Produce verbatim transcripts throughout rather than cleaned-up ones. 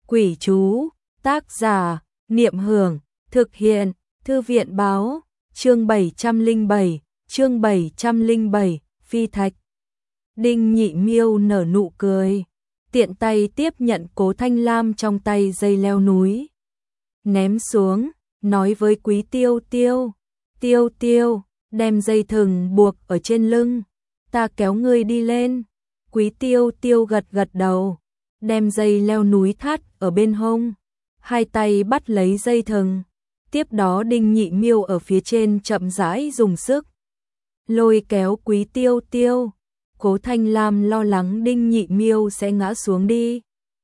Quỷ chú, tác giả, Niệm Hưởng, thực hiện, Thư viện báo, chương bảy trăm lẻ bảy, chương bảy trăm lẻ bảy, phi thạch. Đinh Nhị Miêu nở nụ cười, tiện tay tiếp nhận Cố Thanh Lam trong tay dây leo núi. Ném xuống, nói với Quý Tiêu Tiêu, Tiêu Tiêu, đem dây thừng buộc ở trên lưng, ta kéo ngươi đi lên. Quý Tiêu Tiêu gật gật đầu, đem dây leo núi thắt ở bên hông, hai tay bắt lấy dây thừng. Tiếp đó Đinh Nhị Miêu ở phía trên chậm rãi dùng sức lôi kéo Quý Tiêu Tiêu. Cố Thanh Lam lo lắng Đinh Nhị Miêu sẽ ngã xuống đi,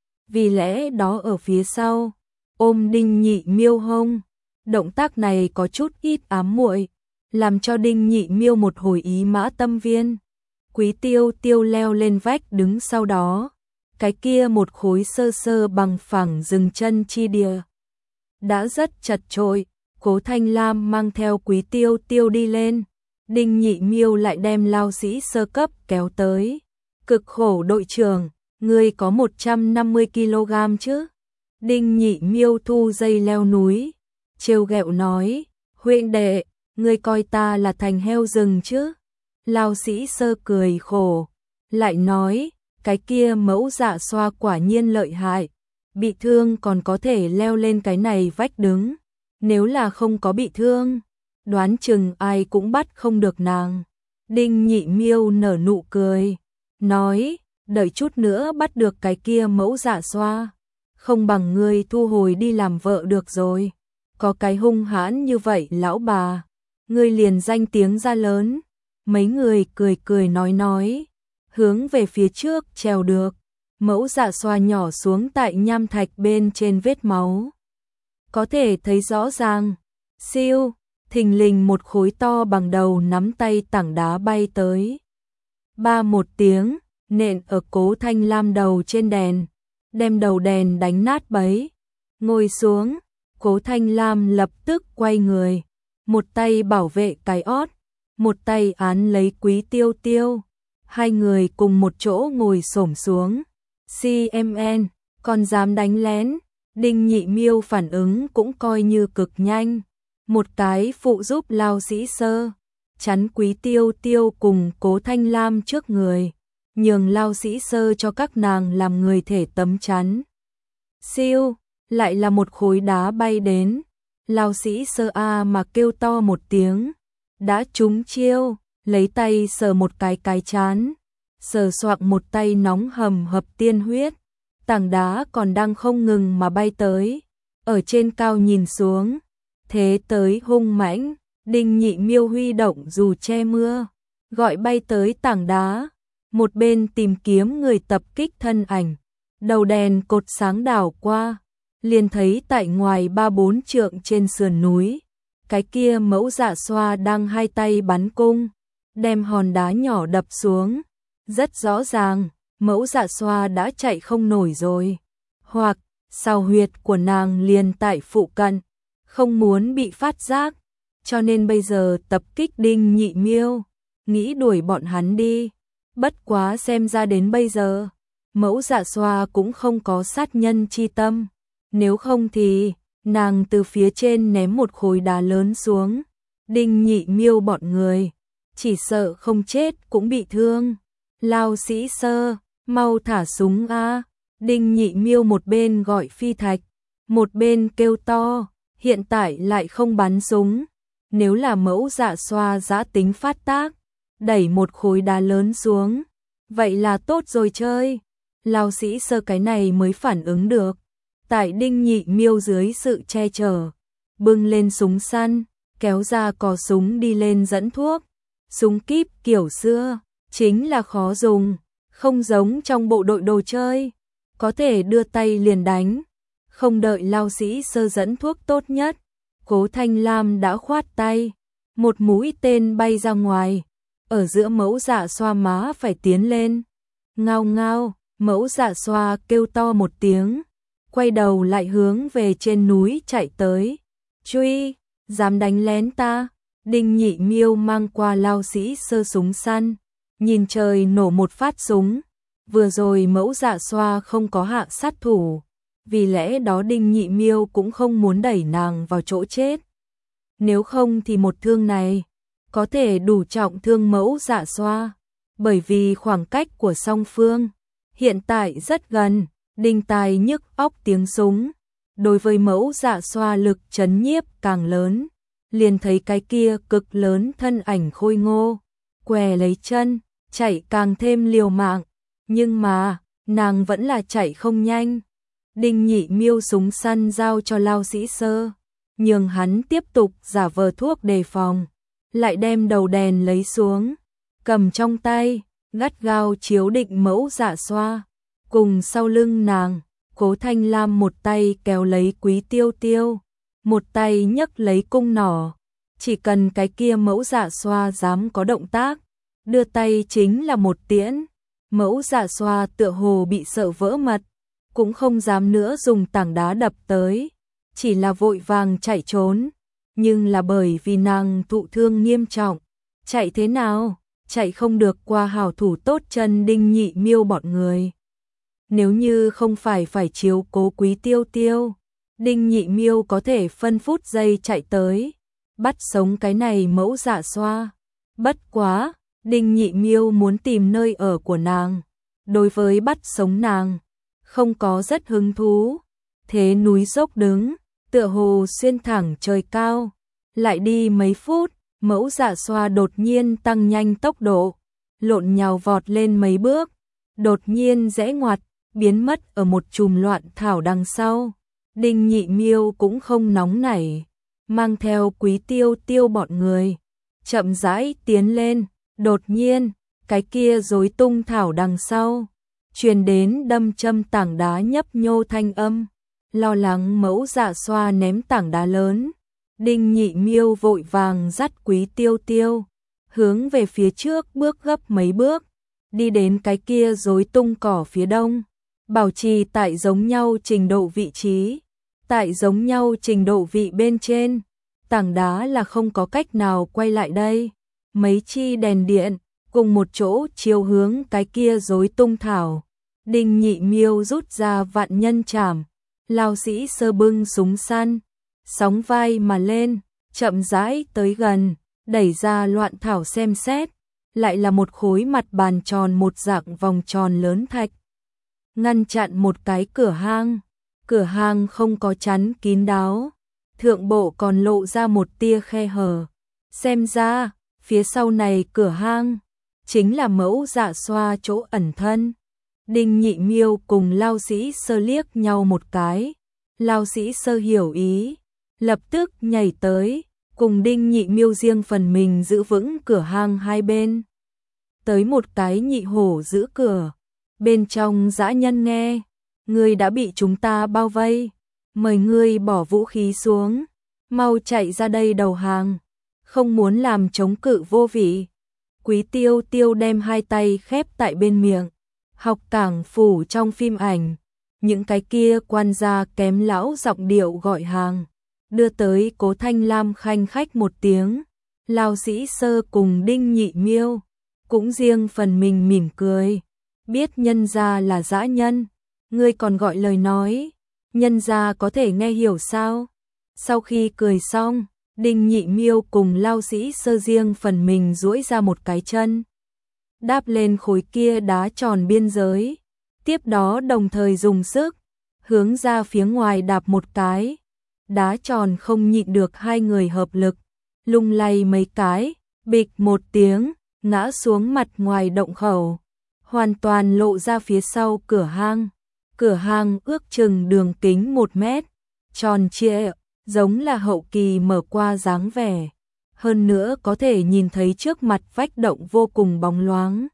vì lẽ đó ở phía sau ôm Đinh Nhị Miêu hông. Động tác này có chút ít ám muội, làm cho Đinh Nhị Miêu một hồi ý mã tâm viên. Quý Tiêu Tiêu leo lên vách đứng sau đó, cái kia một khối sơ sơ bằng phẳng dừng chân chi địa đã rất chật chội. Cố Thanh Lam mang theo Quý Tiêu Tiêu đi lên, Đinh Nhị Miêu lại đem Lao Sĩ sơ cấp kéo tới. Cực khổ đội trưởng, ngươi có một trăm năm mươi ki lô gam chứ? Đinh Nhị Miêu thu dây leo núi, trêu ghẹo nói, huynh đệ, ngươi coi ta là thành heo rừng chứ? Lao Sĩ sơ cười khổ, lại nói, cái kia Mẫu Dạ Xoa quả nhiên lợi hại, bị thương còn có thể leo lên cái này vách đứng, nếu là không có bị thương, đoán chừng ai cũng bắt không được nàng. Đinh Nhị Miêu nở nụ cười, nói, đợi chút nữa bắt được cái kia Mẫu Dạ Xoa, không bằng ngươi thu hồi đi làm vợ được rồi. Có cái hung hãn như vậy lão bà, ngươi liền danh tiếng ra lớn. Mấy người cười cười nói nói, hướng về phía trước trèo được. Mẫu Dạ Xoa nhỏ xuống tại nham thạch bên trên vết máu, có thể thấy rõ ràng. Siêu, thình lình một khối to bằng đầu nắm tay tảng đá bay tới. Ba một tiếng, nện ở Cố Thanh Lam đầu trên đèn, đem đầu đèn đánh nát bấy. Ngồi xuống, Cố Thanh Lam lập tức quay người, một tay bảo vệ cái ót, một tay án lấy Quý Tiêu Tiêu. Hai người cùng một chỗ ngồi xổm xuống. xê em en, còn dám đánh lén. Đinh Nhị Miêu phản ứng cũng coi như cực nhanh, một cái phụ giúp Lao Sĩ sơ, chắn Quý Tiêu Tiêu cùng Cố Thanh Lam trước người, nhường Lao Sĩ sơ cho các nàng làm người thể tấm chắn. Siêu, lại là một khối đá bay đến. Lao Sĩ sơ a mà kêu to một tiếng, đã trúng chiêu, lấy tay sờ một cái cái chán, sờ soạng một tay nóng hầm hập tiên huyết. Tảng đá còn đang không ngừng mà bay tới, ở trên cao nhìn xuống, thế tới hung mãnh. Đinh Nhị Miêu huy động dù che mưa, gọi bay tới tảng đá, một bên tìm kiếm người tập kích thân ảnh. Đầu đèn cột sáng đảo qua, liền thấy tại ngoài ba bốn trượng trên sườn núi, cái kia Mẫu Dạ Xoa đang hai tay bắn cung, đem hòn đá nhỏ đập xuống. Rất rõ ràng, Mẫu Dạ Xoa đã chạy không nổi rồi, hoặc sao huyệt của nàng liền tại phụ cận, không muốn bị phát giác, cho nên bây giờ tập kích Đinh Nhị Miêu, nghĩ đuổi bọn hắn đi. Bất quá xem ra đến bây giờ, Mẫu Dạ Xoa cũng không có sát nhân chi tâm, nếu không thì nàng từ phía trên ném một khối đá lớn xuống, Đinh Nhị Miêu bọn người chỉ sợ không chết cũng bị thương. Lao Sĩ sơ, mau thả súng a. Đinh Nhị Miêu một bên gọi phi thạch, một bên kêu to, hiện tại lại không bắn súng, nếu là Mẫu Dạ Xoa dã tính phát tác, đẩy một khối đá lớn xuống, vậy là tốt rồi chơi. Lao Sĩ sơ cái này mới phản ứng được, tại Đinh Nhị Miêu dưới sự che chở, bưng lên súng săn, kéo ra cò súng đi lên dẫn thuốc. Súng kíp kiểu xưa, chính là khó dùng, không giống trong bộ đội đồ chơi, có thể đưa tay liền đánh. Không đợi Lao Sĩ sơ dẫn thuốc tốt nhất, Cố Thanh Lam đã khoát tay, một mũi tên bay ra ngoài, ở giữa Mẫu Dạ Xoa má phải tiến lên. Ngao ngao, Mẫu Dạ Xoa kêu to một tiếng, quay đầu lại hướng về trên núi chạy tới. Truy, dám đánh lén ta? Đinh Nhị Miêu mang qua Lao Sĩ sơ súng săn, nhìn trời nổ một phát súng. Vừa rồi Mẫu Dạ Xoa không có hạ sát thủ, vì lẽ đó Đinh Nhị Miêu cũng không muốn đẩy nàng vào chỗ chết. Nếu không thì một thương này có thể đủ trọng thương Mẫu Dạ Xoa, bởi vì khoảng cách của song phương hiện tại rất gần, đinh tai nhức óc tiếng súng. Đối với Mẫu Dạ Xoa lực chấn nhiếp càng lớn, liền thấy cái kia cực lớn thân ảnh khôi ngô, què lấy chân, chạy càng thêm liều mạng, nhưng mà, nàng vẫn là chạy không nhanh. Đinh Nhị Miêu súng săn giao cho Lao Sĩ Sơ, nhường hắn tiếp tục giả vờ thuốc đề phòng, lại đem đầu đèn lấy xuống, cầm trong tay, gắt gao chiếu định Mẫu Dạ Xoa, cùng sau lưng nàng, Cố Thanh Lam một tay kéo lấy Quý Tiêu Tiêu, một tay nhấc lấy cung nỏ, chỉ cần cái kia Mẫu Dạ Xoa dám có động tác, đưa tay chính là một tiễn. Mẫu Dạ Xoa tựa hồ bị sợ vỡ mật, cũng không dám nữa dùng tảng đá đập tới, chỉ là vội vàng chạy trốn, nhưng là bởi vì nàng thụ thương nghiêm trọng, chạy thế nào, chạy không được qua hảo thủ tốt chân Đinh Nhị Miêu bọn người. Nếu như không phải phải chiếu cố Quý Tiêu Tiêu, Đinh Nhị Miêu có thể phân phút giây chạy tới, bắt sống cái này Mẫu Dạ Xoa. Bất quá, Đinh Nhị Miêu muốn tìm nơi ở của nàng, đối với bắt sống nàng, không có rất hứng thú. Thế núi dốc đứng, tựa hồ xuyên thẳng trời cao, lại đi mấy phút, Mẫu Dạ Xoa đột nhiên tăng nhanh tốc độ, lộn nhào vọt lên mấy bước, đột nhiên rẽ ngoặt, biến mất ở một chùm loạn thảo đằng sau. Đinh Nhị Miêu cũng không nóng nảy, mang theo Quý Tiêu Tiêu bọn người, chậm rãi tiến lên, đột nhiên, cái kia rối tung thảo đằng sau, truyền đến đâm châm tảng đá nhấp nhô thanh âm, lo lắng Mẫu Dạ Xoa ném tảng đá lớn. Đinh Nhị Miêu vội vàng dắt Quý Tiêu Tiêu, hướng về phía trước bước gấp mấy bước, đi đến cái kia rối tung cỏ phía đông, bảo trì tại giống nhau trình độ vị trí, tại giống nhau trình độ vị bên trên, tảng đá là không có cách nào quay lại đây, mấy chi đèn điện, cùng một chỗ chiếu hướng cái kia rối tung thảo. Đinh Nhị Miêu rút ra vạn nhân trảm, Lao Sĩ Sơ bưng súng săn, sóng vai mà lên, chậm rãi tới gần, đẩy ra loạn thảo xem xét, lại là một khối mặt bàn tròn một dạng vòng tròn lớn thạch, ngăn chặn một cái cửa hang. Cửa hang không có chắn kín đáo, thượng bộ còn lộ ra một tia khe hở. Xem ra, phía sau này cửa hang chính là Mẫu Dạ Xoa chỗ ẩn thân. Đinh Nhị Miêu cùng Lao Sĩ Sơ liếc nhau một cái, Lao Sĩ Sơ hiểu ý, lập tức nhảy tới, cùng Đinh Nhị Miêu riêng phần mình giữ vững cửa hang hai bên. Tới một cái nhị hổ giữ cửa, bên trong dã nhân nghe, ngươi đã bị chúng ta bao vây, mời ngươi bỏ vũ khí xuống, mau chạy ra đây đầu hàng, không muốn làm chống cự vô vị. Quý Tiêu Tiêu đem hai tay khép tại bên miệng, học cảng phủ trong phim ảnh, những cái kia quan gia kém lão giọng điệu gọi hàng, đưa tới Cố Thanh Lam khanh khách một tiếng. Lao Sĩ Sơ cùng Đinh Nhị Miêu cũng riêng phần mình mỉm cười, biết nhân gia là dã nhân, ngươi còn gọi lời nói, nhân gia có thể nghe hiểu sao? Sau khi cười xong, Đinh Nhị Miêu cùng Lao Sĩ Sơ riêng phần mình duỗi ra một cái chân, đáp lên khối kia đá tròn biên giới, tiếp đó đồng thời dùng sức hướng ra phía ngoài đạp một cái, đá tròn không nhịn được hai người hợp lực, lung lay mấy cái, bịch một tiếng, ngã xuống mặt ngoài động khẩu, hoàn toàn lộ ra phía sau cửa hang. Cửa hang ước chừng đường kính một mét, tròn trịa, giống là hậu kỳ mở qua dáng vẻ. Hơn nữa có thể nhìn thấy trước mặt vách động vô cùng bóng loáng.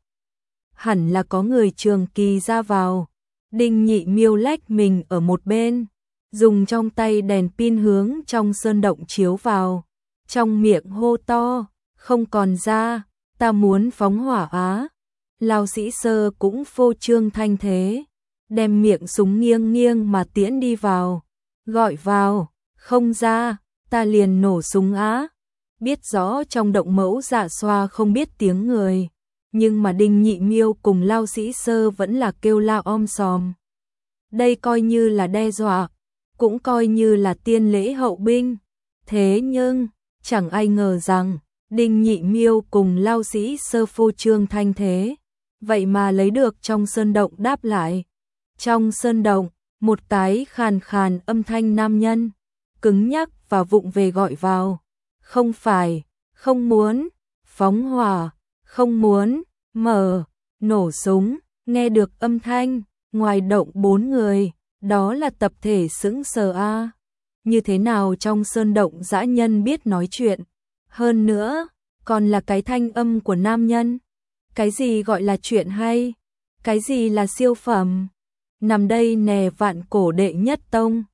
Hẳn là có người trường kỳ ra vào. Đinh Nhị Miêu lách mình ở một bên, dùng trong tay đèn pin hướng trong sơn động chiếu vào, trong miệng hô to, không còn ra, ta muốn phóng hỏa á. Lao Sĩ Sơ cũng phô trương thanh thế, đem miệng súng nghiêng nghiêng mà tiễn đi vào, gọi vào, không ra, ta liền nổ súng á. Biết rõ trong động Mẫu Dạ Xoa không biết tiếng người, nhưng mà Đinh Nhị Miêu cùng Lao Sĩ Sơ vẫn là kêu la om sòm. đây coi như là đe dọa, cũng coi như là tiên lễ hậu binh. Thế nhưng, chẳng ai ngờ rằng, Đinh Nhị Miêu cùng lao sĩ sơ phô trương thanh thế, vậy mà lấy được trong sơn động đáp lại. Trong sơn động, một cái khàn khàn âm thanh nam nhân, cứng nhắc và vụng về gọi vào. Không phải, không muốn, phóng hỏa, không muốn, mở, nổ súng. Nghe được âm thanh, ngoài động bốn người, đó là tập thể sững sờ a. Như thế nào trong sơn động dã nhân biết nói chuyện? Hơn nữa, còn là cái thanh âm của nam nhân. Cái gì gọi là chuyện hay? Cái gì là siêu phẩm? Nằm đây nè vạn cổ đệ nhất tông.